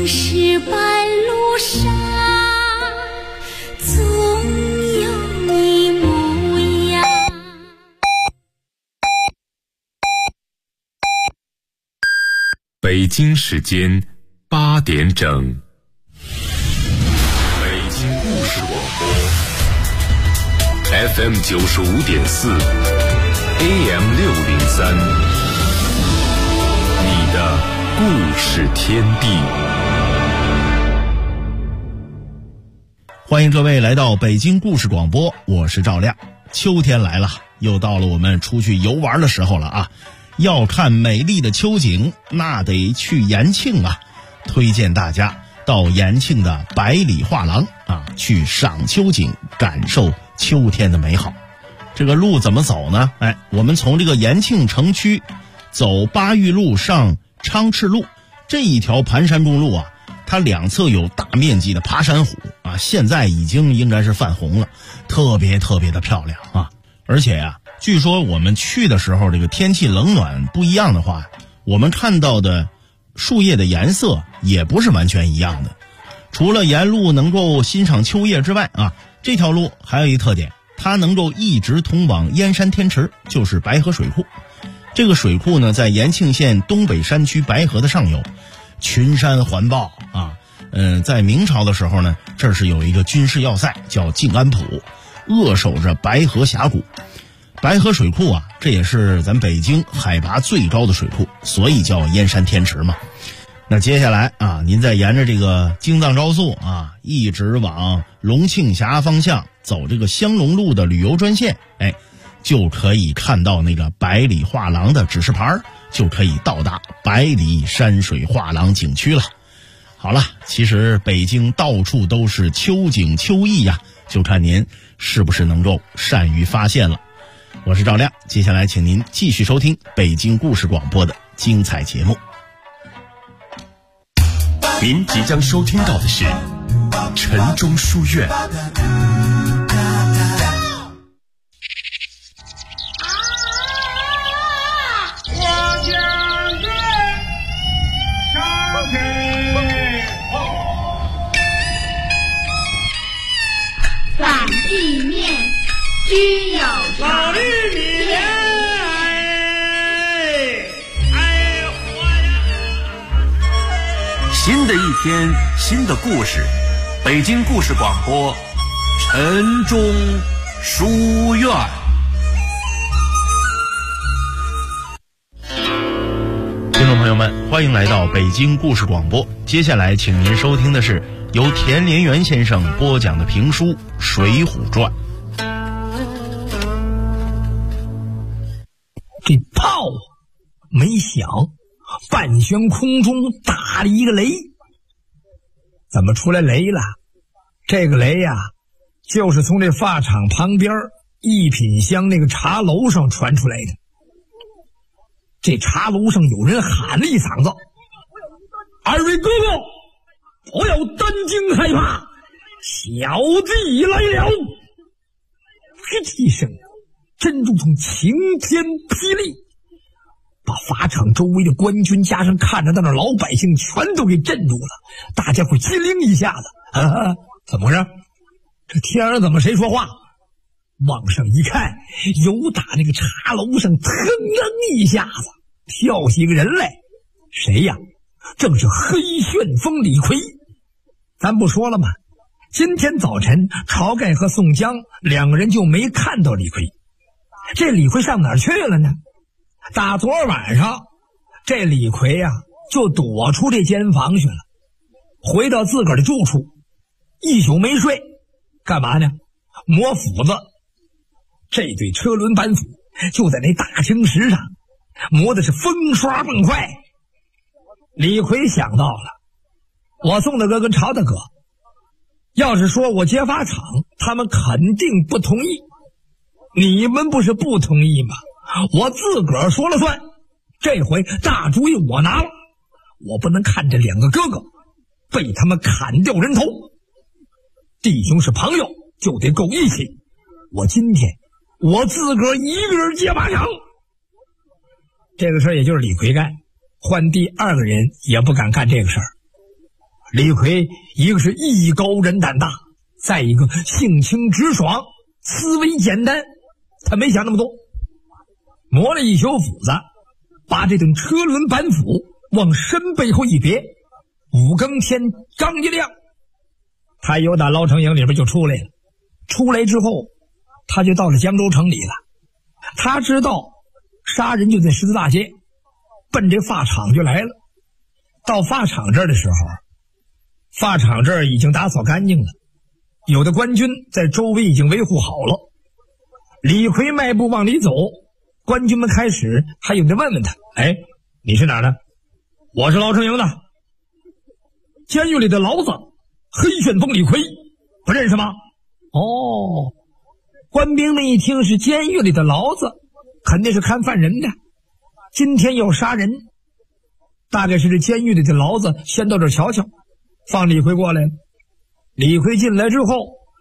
青石板路上，总有你模样。 北京时间8点整，北京故事广播 FM 95.4 AM 603，你的故事天地。 欢迎各位来到北京故事广播，我是赵亮。秋天来了，又到了我们出去游玩的时候了啊！要看美丽的秋景，那得去延庆啊！推荐大家到延庆的百里画廊啊，去赏秋景，感受秋天的美好。这个路怎么走呢？我们从这个延庆城区走巴育路上昌赤路这一条盘山公路啊，它两侧有大面积的爬山虎啊，现在已经应该是泛红了，特别的漂亮啊！而且啊，据说我们去的时候，这个天气冷暖不一样的话，我们看到的树叶的颜色也不是完全一样的。除了沿路能够欣赏秋叶之外啊，这条路还有一特点，它能够一直通往燕山天池，就是白河水库。这个水库呢，在延庆县东北山区白河的上游，群山环抱啊。在明朝的时候呢，这是有一个军事要塞叫静安浦，扼守着白河峡谷。白河水库啊，这也是咱北京海拔最高的水库，所以叫燕山天池嘛。那接下来啊，您再沿着这个京藏高速啊，一直往龙庆峡方向走这个香龙路的旅游专线，就可以看到那个百里画廊的指示牌，就可以到达百里山水画廊景区了。好了，其实北京到处都是秋景秋意呀，就看您是不是能够善于发现了。我是赵亮，接下来请您继续收听北京故事广播的精彩节目。 您即将收听到的是城中书院。 反地面均有老绿里面， 新的一天，新的故事，北京故事广播，城中书院。 听众朋友们，欢迎来到北京故事广播。接下来请您收听的是由田连元先生播讲的评书《水浒传》。 这炮没响，半悬空中打了一个雷。怎么出来雷了？这个雷呀，就是从这发厂旁边一品香那个茶楼上传出来的。这茶楼上有人喊了一嗓子：“二位哥哥，不要担惊害怕，小弟来了！”一声真如同晴天霹雳，把法场周围的官军加上看着到那老百姓全都给震住了。大家伙机灵一下子，怎么回事？这天上怎么谁说话？往上一看，有打那个茶楼上腾楞一下子跳起一个人来。谁呀？正是黑旋风李逵。咱不说了吗？今天早晨晁盖和宋江两个人就没看到李逵。这李逵上哪儿去了呢？打昨晚上这李逵呀就躲出这间房去了，回到自个儿的住处，一宿没睡。干嘛呢？磨斧子。这对车轮板斧就在那大青石上磨的是风刷蹦快。李逵想到了，我宋大哥跟晁大哥要是说我揭发厂，他们肯定不同意。你们不是不同意吗？我自个儿说了算，这回大主意我拿了，我不能看这两个哥哥被他们砍掉人头。弟兄是朋友，就得够义气。我今天我自个儿一个人接马场。这个事儿也就是李逵干，换第二个人也不敢干这个事儿。 李逵一个是艺高人胆大，再一个性情直爽，思维简单，他没想那么多，磨了一宿斧子，把这顿车轮板斧往身背后一别，五更天刚一亮，他由打牢城营里边就出来了。出来之后，他就到了江州城里了。他知道杀人就在十字大街，奔这发场就来了。到发场这儿的时候，发场这儿已经打扫干净了，有的官军在周围已经维护好了。李逵迈步往里走，官军们开始还有的问问他：哎，你是哪儿的？我是牢城营的。监狱里的牢子，黑旋风李逵，不认识吗？哦，官兵们一听是监狱里的牢子，肯定是看犯人的，今天要杀人，大概是这监狱里的牢子先到这儿瞧瞧，放李逵过来了。李逵进来之后，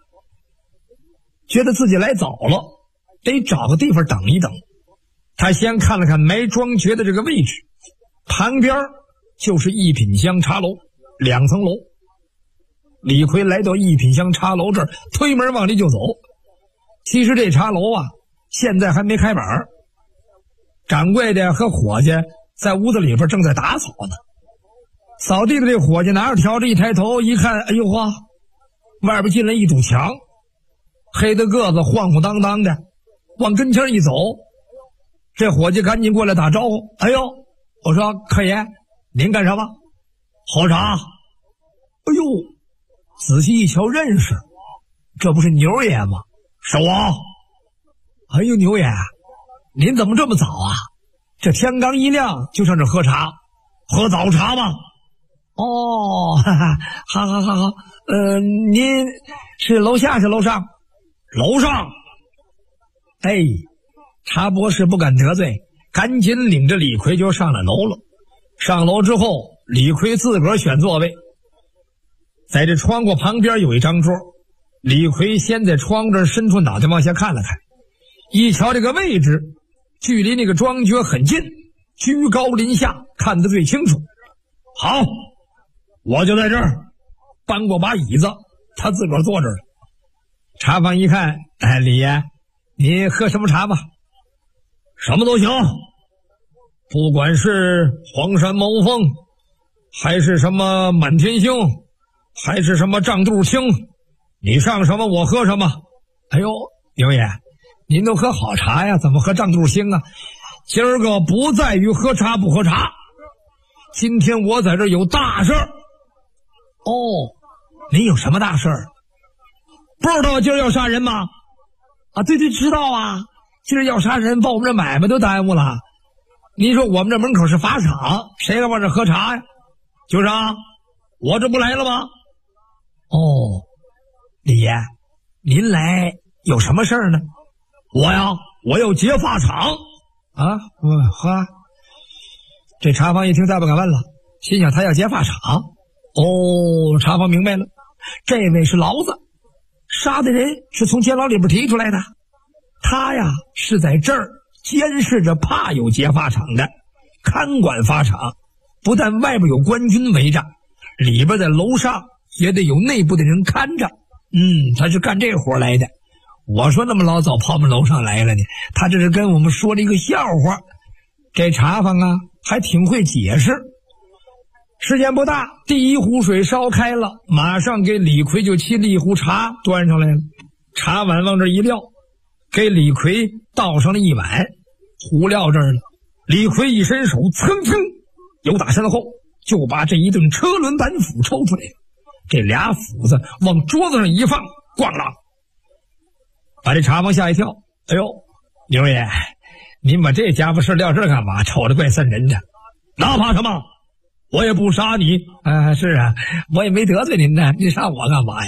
觉得自己来早了，得找个地方等一等。他先看了看埋庄爵的这个位置，旁边就是一品香茶楼，2层楼。李逵来到一品香茶楼这儿，推门往里就走。其实这茶楼啊，现在还没开板，掌柜的和伙计在屋子里边正在打扫呢。扫地的这伙计拿着笤帚一抬头一看，哎呦哇，外边进来一堵墙，黑的个子晃晃荡荡的，往跟前一走。这伙计赶紧过来打招呼：哎呦，我说客爷，您干什么？喝茶。哎呦，仔细一瞧认识，这不是牛爷吗？是我。哎呦，牛爷，您怎么这么早啊？这天刚一亮就上这喝茶，喝早茶吗？哦，哈哈，好，您是楼下是楼上？楼上。哎，茶博士不敢得罪，赶紧领着李逵就上了楼了。上楼之后，李逵自个儿选座位，在这窗户旁边有一张桌，李逵先在窗这伸出脑袋往下看了看，一瞧这个位置距离那个庄爵很近，居高临下，看得最清楚。好，我就在这儿，搬过把椅子，他自个儿坐这儿了。茶坊一看，哎，李爷，你喝什么茶吧？什么都行，不管是黄山毛峰，还是什么满天星，还是什么胀肚清，你上什么我喝什么。哎呦，牛爷，您都喝好茶呀，怎么喝胀肚清啊？今儿个不在于喝茶不喝茶，今天我在这儿有大事儿。哦，您有什么大事儿？不知道今儿要杀人吗？啊，对，知道啊，今儿要杀人，把我们这买卖都耽误了。您说我们这门口是法场，谁敢往这喝茶呀？就是啊，我这不来了吗？哦，李爷，您来有什么事儿呢？我要劫法场啊！呵，这茶坊一听再不敢问了，心想他要劫法场。哦，茶坊明白了，这位是牢子，杀的人是从监牢里边提出来的，他呀是在这儿监视着怕有劫法场的，看管法场，不但外边有官军围着，里边在楼上也得有内部的人看着。他是干这活来的。我说那么老早跑我们楼上来了呢，他这是跟我们说了一个笑话。这茶坊啊还挺会解释。时间不大，第一壶水烧开了，马上给李逵就沏了一壶茶端上来了。茶碗往这一撂，给李逵倒上了一碗，壶撂这儿了。李逵一伸手，噌由打身后就把这一顿车轮板斧抽出来了，这俩斧子往桌子上一放，咣啷，把这茶坊吓一跳。哎呦，牛爷，您把这家伙事撂这儿干嘛？瞅着怪瘆人的。那怕什么？我也不杀你。是啊，我也没得罪您呢，你杀我干嘛呀？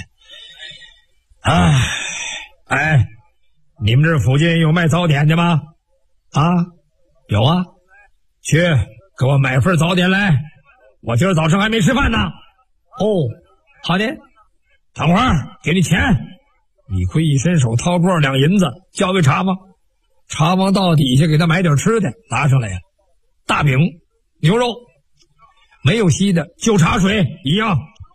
哎，你们这附近有卖早点的吗？啊，有啊，去给我买份早点来，我今儿早上还没吃饭呢。哦，好的，等会儿给你钱。李逵一伸手掏出2两银子交给茶坊，茶坊到底下给他买点吃的拿上来了，大饼、牛肉，没有稀的，就茶水一样。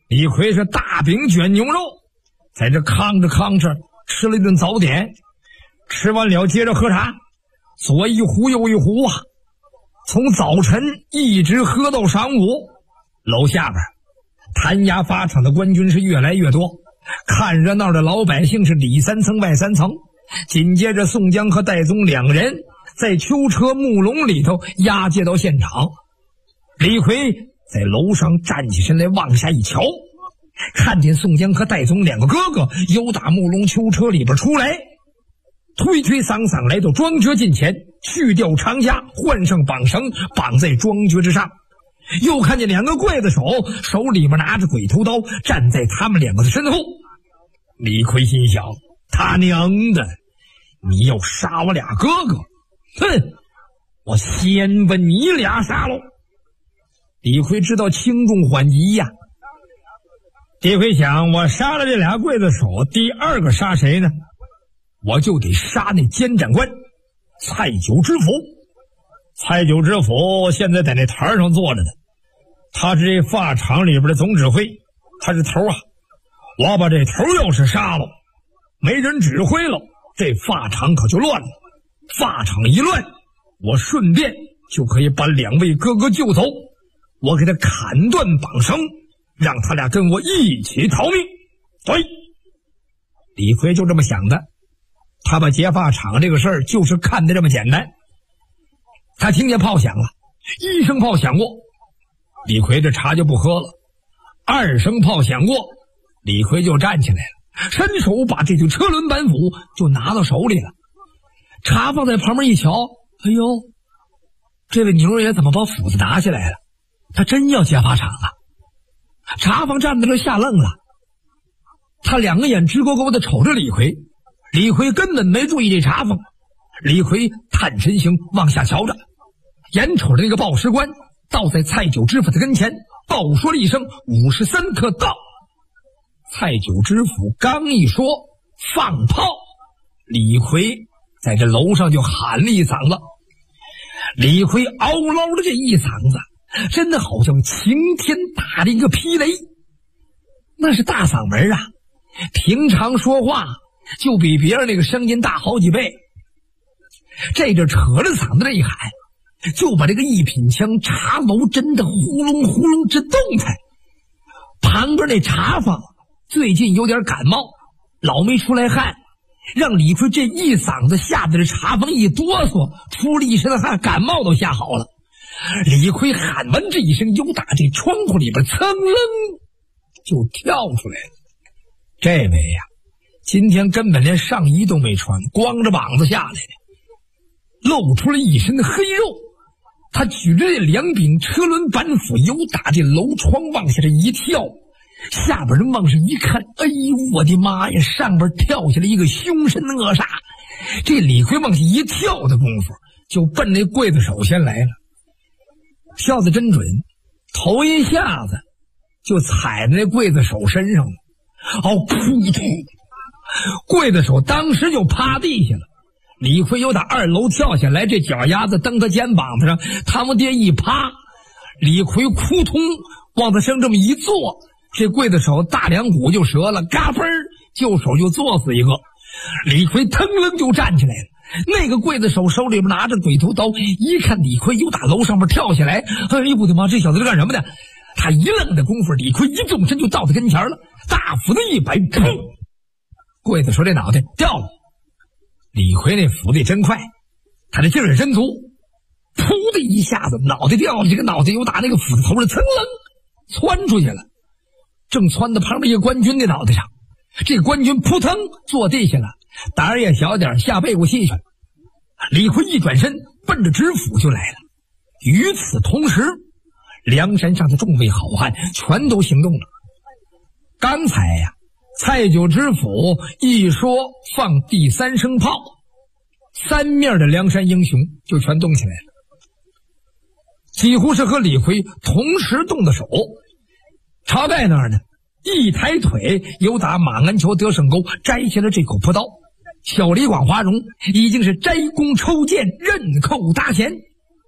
李逵是大饼卷牛肉，在这炕着吃了一顿早点，吃完了接着喝茶，左一壶右一壶啊，从早晨一直喝到晌午。楼下边弹牙发场的官军是越来越多，看热闹的老百姓是里三层外三层。紧接着宋江和戴宗两人在囚车木笼里头押解到现场。李逵在楼上站起身来往下一瞧，看见宋江和戴宗两个哥哥由打木笼囚车里边出来，推推搡搡来到庄爵近前，去掉长枷，换上绑绳，绑在庄爵之上。又看见两个刽子手手里边拿着鬼头刀，站在他们两个的身后。李逵心想，他娘的，你要杀我俩哥哥，哼，我先把你俩杀喽。李逵知道轻重缓急呀。李逵想，我杀了这俩刽子手，第二个杀谁呢？我就得杀那监斩官蔡九知府。蔡九知府现在在那台上坐着呢，他是这发场里边的总指挥，他是头啊。我把这头要是杀了，没人指挥了，这发场可就乱了。发场一乱，我顺便就可以把两位哥哥救走，我给他砍断绑绳，让他俩跟我一起逃命。对，李逵就这么想的。他把劫发场这个事儿就是看得这么简单。他听见炮响了，一声炮响过，李逵这茶就不喝了。二声炮响过，李逵就站起来了，伸手把这具车轮板斧就拿到手里了。茶放在旁边一瞧，哎呦，这位牛爷怎么把斧子拿起来了？他真要劫发场啊！茶房站在这吓愣了，他两个眼直勾勾的瞅着李逵。李逵根本没注意这茶房，李逵探身形往下瞧着，眼瞅着那个报时官倒在蔡九知府的跟前，报说了一声53刻到。蔡九知府刚一说放炮，李逵在这楼上就喊了一嗓子。李逵嗷唠的这一嗓子，真的好像晴天打了一个霹雷，那是大嗓门啊，平常说话就比别人那个声音大好几倍。这就扯着嗓子这一喊，就把这个一品枪茶楼震得呼隆呼隆直动弹。旁边那茶坊最近有点感冒，老没出来汗，让李逵这一嗓子吓得这茶坊一哆嗦，出了一身汗，感冒都吓好了。李逵喊完这一声，由打这窗户里边噌楞就跳出来了。这位呀，今天根本连上衣都没穿，光着膀子下来的，露出了一身的黑肉。他举着这两柄车轮板斧，由打这楼窗往下这一跳，下边人往上一看，哎呦我的妈呀，上边跳下来一个凶神恶煞。这李逵往下一跳的功夫，就奔那刽子手先来了，跳得真准，头一下子就踩在那刽子手身上了。噗噗，刽子手当时就趴地下了。李逵又打2楼跳下来，这脚丫子蹬他肩膀子上，他们爹一趴，李逵扑通往他身这么一坐，这刽子手大梁骨就折了，嘎嘣就手就坐死一个。李逵腾楞就站起来了，那个刽子手手里边拿着鬼头刀，一看李逵又打楼上面跳下来，哎呦我的妈，这小子是干什么的？他一愣的功夫，李逵一纵身就到他跟前了，大斧子一摆，砰！刽子手这脑袋掉了。李逵那斧子真快，他这劲儿真足，噗的一下子脑袋掉了，这个脑袋又打那个斧子头上噌楞窜出去了，正窜到旁边一个官军的脑袋上。这个官军扑腾坐地下了，胆儿也小点，下背过气去了。李逵一转身奔着知府就来了。与此同时，梁山上的众位好汉全都行动了。刚才呀，蔡九知府一说放第3声炮，三面的梁山英雄就全动起来了，几乎是和李逵同时动的手。晁盖那儿呢，一抬腿由打马鞍桥得胜沟摘下了这口朴刀，小李广华容已经是摘弓抽箭，刃扣搭弦，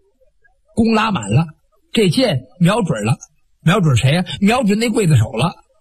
弓拉满了，这箭瞄准了，瞄准谁呀？瞄准那刽子手了。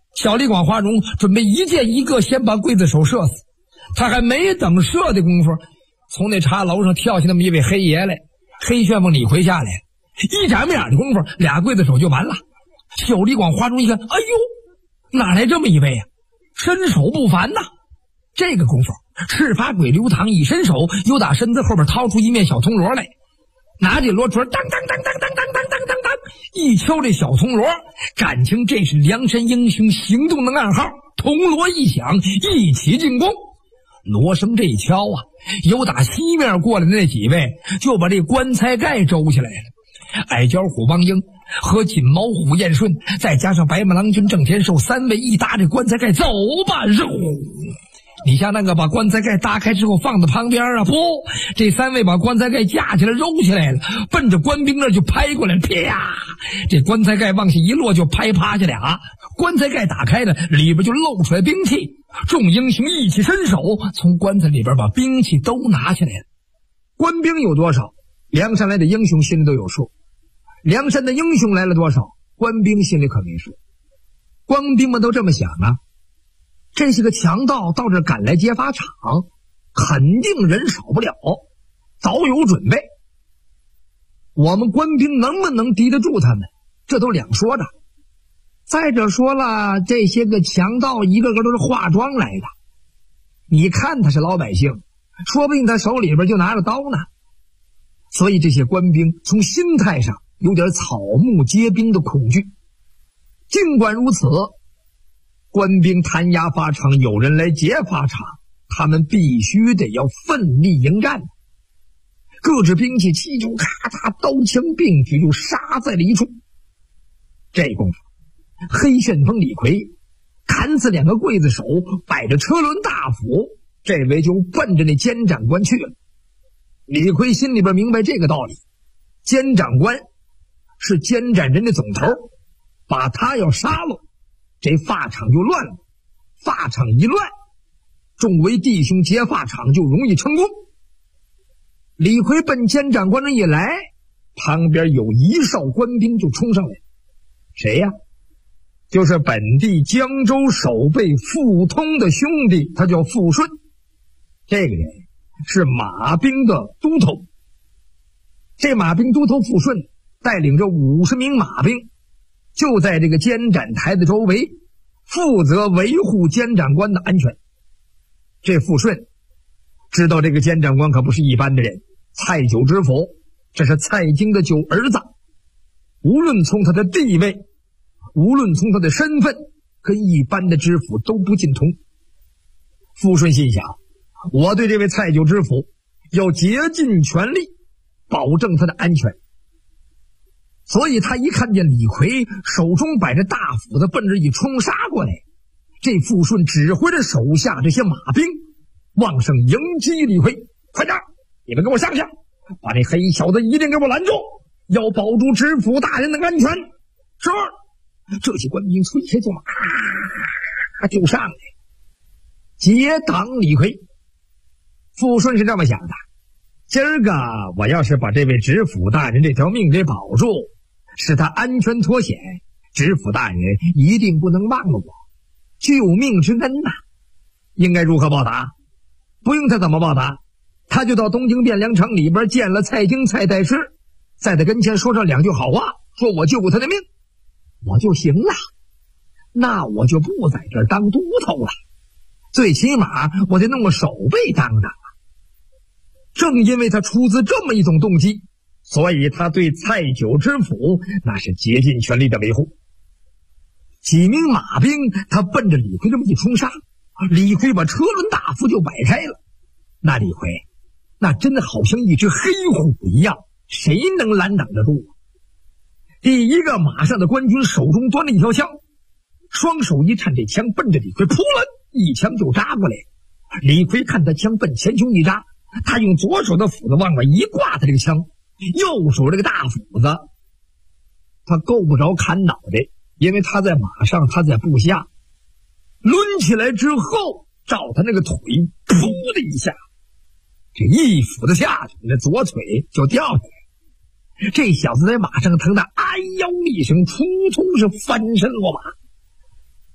小李广花荣准备一箭一个先把刽子手射死，他还没等射的功夫，从那茶楼上跳下那么一位黑爷来，黑旋风李逵下来，一眨眼的功夫，俩刽子手就完了。小李广花荣一看，哎呦，哪来这么一位啊？身手不凡呐！这个功夫，赤发鬼刘唐一伸手，又打身子后边掏出一面小铜锣来，拿起锣锤，当当当当当当当当当当，一敲这小铜锣，感情这是梁山英雄行动的暗号。铜锣一响，一起进攻。锣声这一敲啊，有打西面过来的那几位就把这棺材盖周起来了。矮脚虎王英和锦毛虎燕顺，再加上白马郎君郑天寿三位一搭这棺材盖，走吧，肉！你像那个把棺材盖搭开之后放在旁边啊，不，这三位把棺材盖架起来揉起来了，奔着官兵那就拍过来了，啪！这棺材盖往下一落就拍趴下俩，棺材盖打开了，里边就露出来兵器。众英雄一起伸手，从棺材里边把兵器都拿起来了。官兵有多少，梁山来的英雄心里都有数。梁山的英雄来了多少，官兵心里可没数。官兵们都这么想啊，这些个强盗到这赶来劫法场，肯定人少不了，早有准备。我们官兵能不能敌得住他们，这都两说着。再者说了，这些个强盗一个个都是化妆来的，你看他是老百姓，说不定他手里边就拿着刀呢。所以这些官兵从心态上有点草木皆兵的恐惧。尽管如此，官兵弹压法场，有人来劫法场，他们必须得要奋力迎战。各支兵器齐就咔嚓，刀枪并举，就杀在了一处。这功夫，黑旋风李逵砍死两个刽子手，摆着车轮大斧，这回就奔着那监斩官去了。李逵心里边明白这个道理，监斩官是监斩人的总头，把他要杀了，这法场就乱了。法场一乱，众位弟兄劫法场就容易成功。李逵奔监斩官那一来，旁边有一哨官兵就冲上来。谁呀？就是本地江州守备傅通的兄弟，他叫傅顺。这个人是马兵的都头。这马兵都头傅顺带领着50名马兵，就在这个监斩台的周围，负责维护监斩官的安全。这傅顺知道这个监斩官可不是一般的人，蔡九知府，这是蔡京的九儿子，无论从他的地位，无论从他的身份，跟一般的知府都不尽同。傅顺心想，我对这位蔡九知府要竭尽全力保证他的安全。所以他一看见李逵手中摆着大斧子奔着一冲杀过来，这傅顺指挥着手下这些马兵往上迎击李逵。快点，你们给我上去，把那黑小子一定给我拦住，要保住知府大人的安全。是。这些官兵催开坐马，就上来截挡李逵。傅顺是这么想的，今儿个我要是把这位知府大人这条命给保住，使他安全脱险，知府大人一定不能忘了我，救命之恩呐。应该如何报答？不用他怎么报答，他就到东京汴梁城里边见了蔡京蔡太师，在他跟前说上两句好话，说我救过他的命，我就行了。那我就不在这儿当都头了，最起码我得弄个守备当当啊。正因为他出自这么一种动机，所以他对蔡九知府那是竭尽全力的维护。几名马兵他奔着李逵这么一冲杀，李逵把车轮大斧就摆开了。那李逵那真的好像一只黑虎一样，谁能拦挡得住？第一个马上的官军手中端了一条枪，双手一颤，这枪奔着李逵扑了一枪就扎过来。李逵看他枪奔前胸一扎，他用左手的斧子往外一挂，他这个枪右手这个大斧子他够不着砍脑袋，因为他在马上，他在部下，抡起来之后照他那个腿噗的一下，这一斧子下去，那左腿就掉下来。这小子在马上疼得哎呦一声，扑通是翻身落马。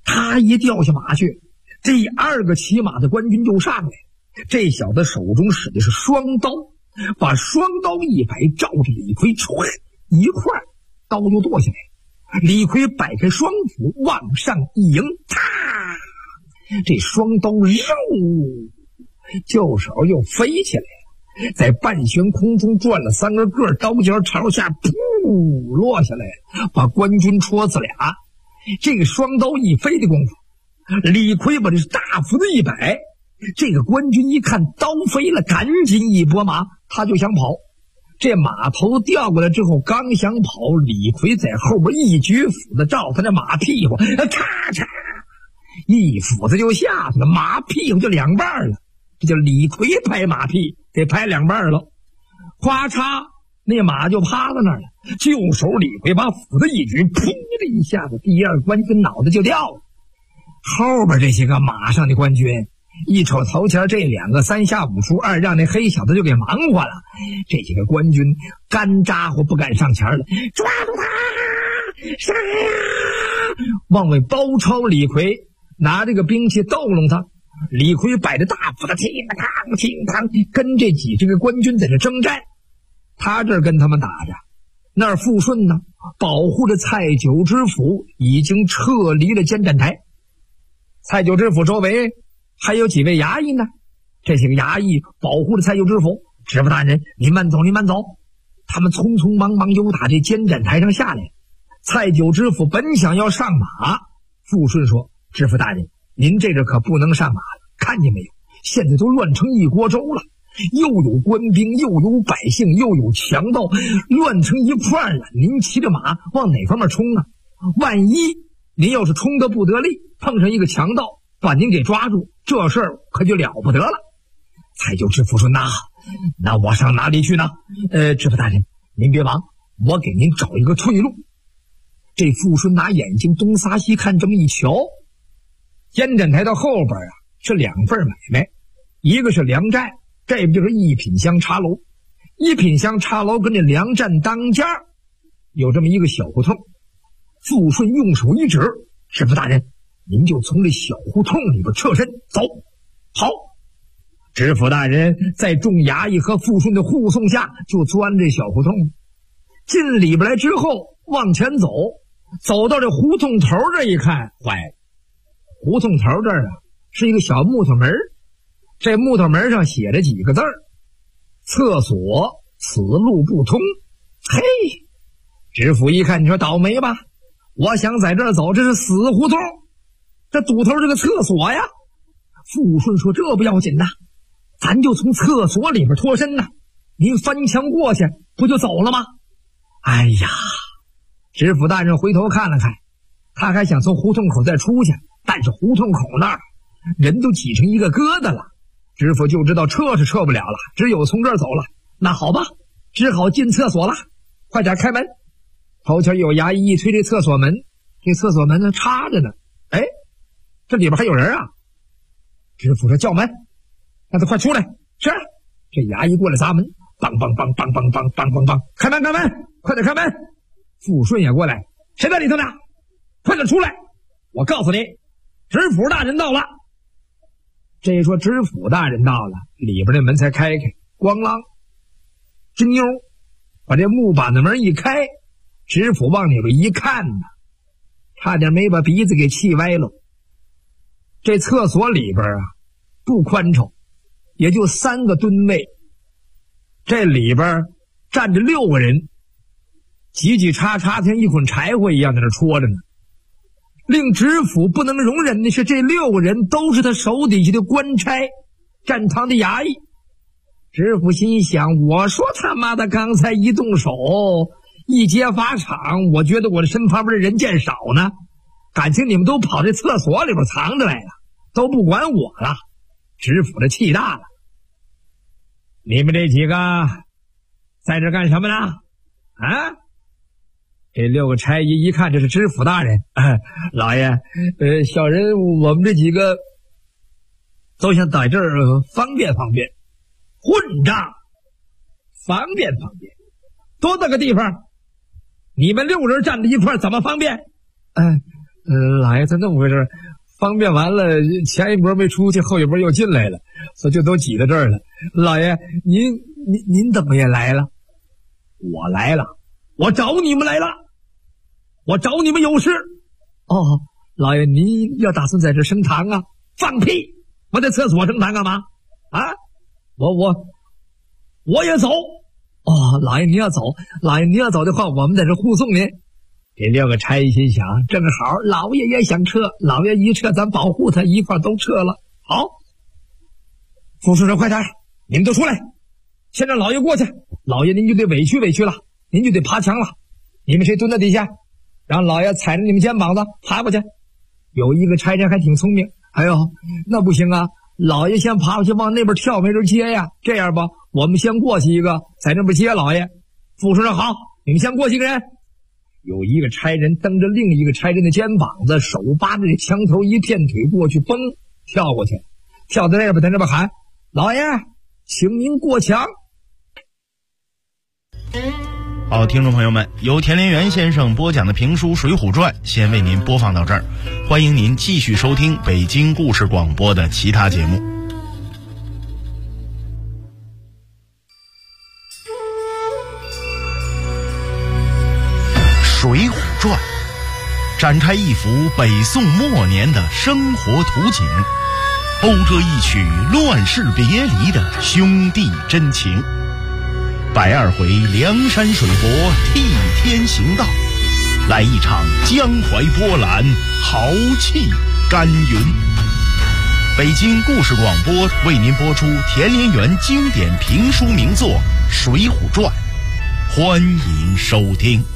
他一掉下马去，第二个骑马的官军就上来。这小子手中使的是双刀，把双刀一摆，照着李逵唰一块刀就剁下来。李逵摆开双斧往上一迎，啪！这双刀肉就手又飞起来了，在半悬空中转了3个个，刀尖朝下噗落下来，把官军戳死俩。这个双刀一飞的功夫，李逵把这大斧子一摆，这个官军一看刀飞了，赶紧一拨马，他就想跑。这马头掉过来之后，刚想跑，李逵在后边一举斧子照他那马屁股，咔嚓一斧子就下去了，马屁股就2半了。这叫李逵拍马屁，给拍2半了。哗嚓，那马就趴在那儿了。就手李逵把斧子一举，噗的一下子，第二官军脑袋就掉了。后边这些个马上的官军一瞅头前这2个3下5除2，让那黑小子就给忙活了。这几个官军干咋呼不敢上前了，抓住他，杀呀！往外包抄李逵，拿这个兵器逗弄他。李逵摆着大斧子，踢当踢当，跟这几十个官军在这征战。他这儿跟他们打着，那儿傅顺呢，保护着蔡九知府已经撤离了监斩台。蔡九知府周围还有几位衙役呢，这些个衙役保护着蔡九知府。知府大人，您慢走，您慢走。他们匆匆忙忙又打这监斩台上下来。蔡九知府本想要上马，傅顺说：知府大人，您这可不能上马了，看见没有，现在都乱成一锅粥了，又有官兵，又有百姓，又有强盗，乱成一块了。您骑着马往哪方面冲啊？万一您要是冲得不得力，碰上一个强盗把您给抓住，这事儿可就了不得了。蔡九知府说：那我上哪里去呢？知府大人，您别忙，我给您找一个退路。这傅顺拿眼睛东撒西看，这么一瞧，监斩台到后边啊是2份买卖，一个是粮站，这不就是一品香茶楼。一品香茶楼跟这粮站当家有这么一个小胡同。傅顺用手一指：知府大人，您就从这小胡同里边撤身走。好，知府大人在众衙役和傅顺的护送下就钻这小胡同，进里边来之后往前走，走到这胡同头这一看，坏了，胡同头这儿啊是一个小木头门，这木头门上写着几个字儿：厕所此路不通。嘿，知府一看，你说倒霉吧，我想在这儿走，这是死胡同，这堵头这个厕所呀。傅顺说：这不要紧呐，咱就从厕所里边脱身呐，您翻墙过去不就走了吗？哎呀，知府大人回头看了看，他还想从胡同口再出去，但是胡同口那儿人都挤成一个疙瘩了，知府就知道撤是撤不了了，只有从这儿走了。那好吧，只好进厕所了，快点开门。头前有衙役一推这厕所门，这厕所门呢插着呢，哎，这里边还有人啊。知府说：叫门，让他快出来。是，这衙役过来砸门，梆梆梆梆梆梆梆梆梆，开门开门，快点开门。傅顺也过来：谁在里头呢？快点出来，我告诉你，知府大人到了。这一说知府大人到了，里边的门才开开，咣啷，吱妞，把这木板的门一开，知府往里边一看呢，差点没把鼻子给气歪了。这厕所里边啊不宽敞，也就3个蹲位，这里边站着6个人，挤挤叉叉像一捆柴火一样在那戳着呢。令知府不能容忍的是，这6个人都是他手底下的官差，站堂的衙役。知府心想，我说他妈的刚才一动手一揭法场，我觉得我的身旁边的人见少呢，感情你们都跑这厕所里边藏着来了，都不管我了。知府的气大了，你们这几个在这干什么呢？啊？这6个差役一看这是知府大人，老爷，小人我们这几个都想在这儿方便方便。混账，方便方便，多大个地方，你们6人站在一块怎么方便？老老爷，这么回事？方便完了，前一波没出去，后一波又进来了，所以就都挤到这儿了。老爷，您怎么也来了？我来了，我找你们来了，我找你们有事。哦，老爷，您要打算在这升堂啊？放屁！我在厕所升堂干嘛？啊？我也走。哦，老爷您要走，老爷您要走的话，我们在这护送您。这6个差心想，正好老爷也想撤，老爷一撤，咱保护他，一块都撤了。好，副书长快点，你们都出来，先让老爷过去。老爷您就得委屈委屈了，您就得爬墙了。你们谁蹲在底下，让老爷踩着你们肩膀子爬过去。有一个差人还挺聪明，哎呦，那不行啊，老爷先爬过去往那边跳，没人接呀。这样吧，我们先过去一个，在那边接老爷。副书长好，你们先过去一个人。有一个差人蹬着另一个差人的肩膀子，手扒着这墙头，一片腿过去，蹦跳过去，跳在那边，在那边喊：“老爷，请您过墙。” 好，听众朋友们，由田连元先生播讲的评书《水浒传》先为您播放到这儿，欢迎您继续收听北京故事广播的其他节目。《水浒传》展开一幅北宋末年的生活图景，讴歌一曲乱世别离的兄弟真情。120回梁山水泊替天行道，来一场江淮波澜，豪气干云。北京故事广播为您播出田连元经典评书名作《水浒传》，欢迎收听。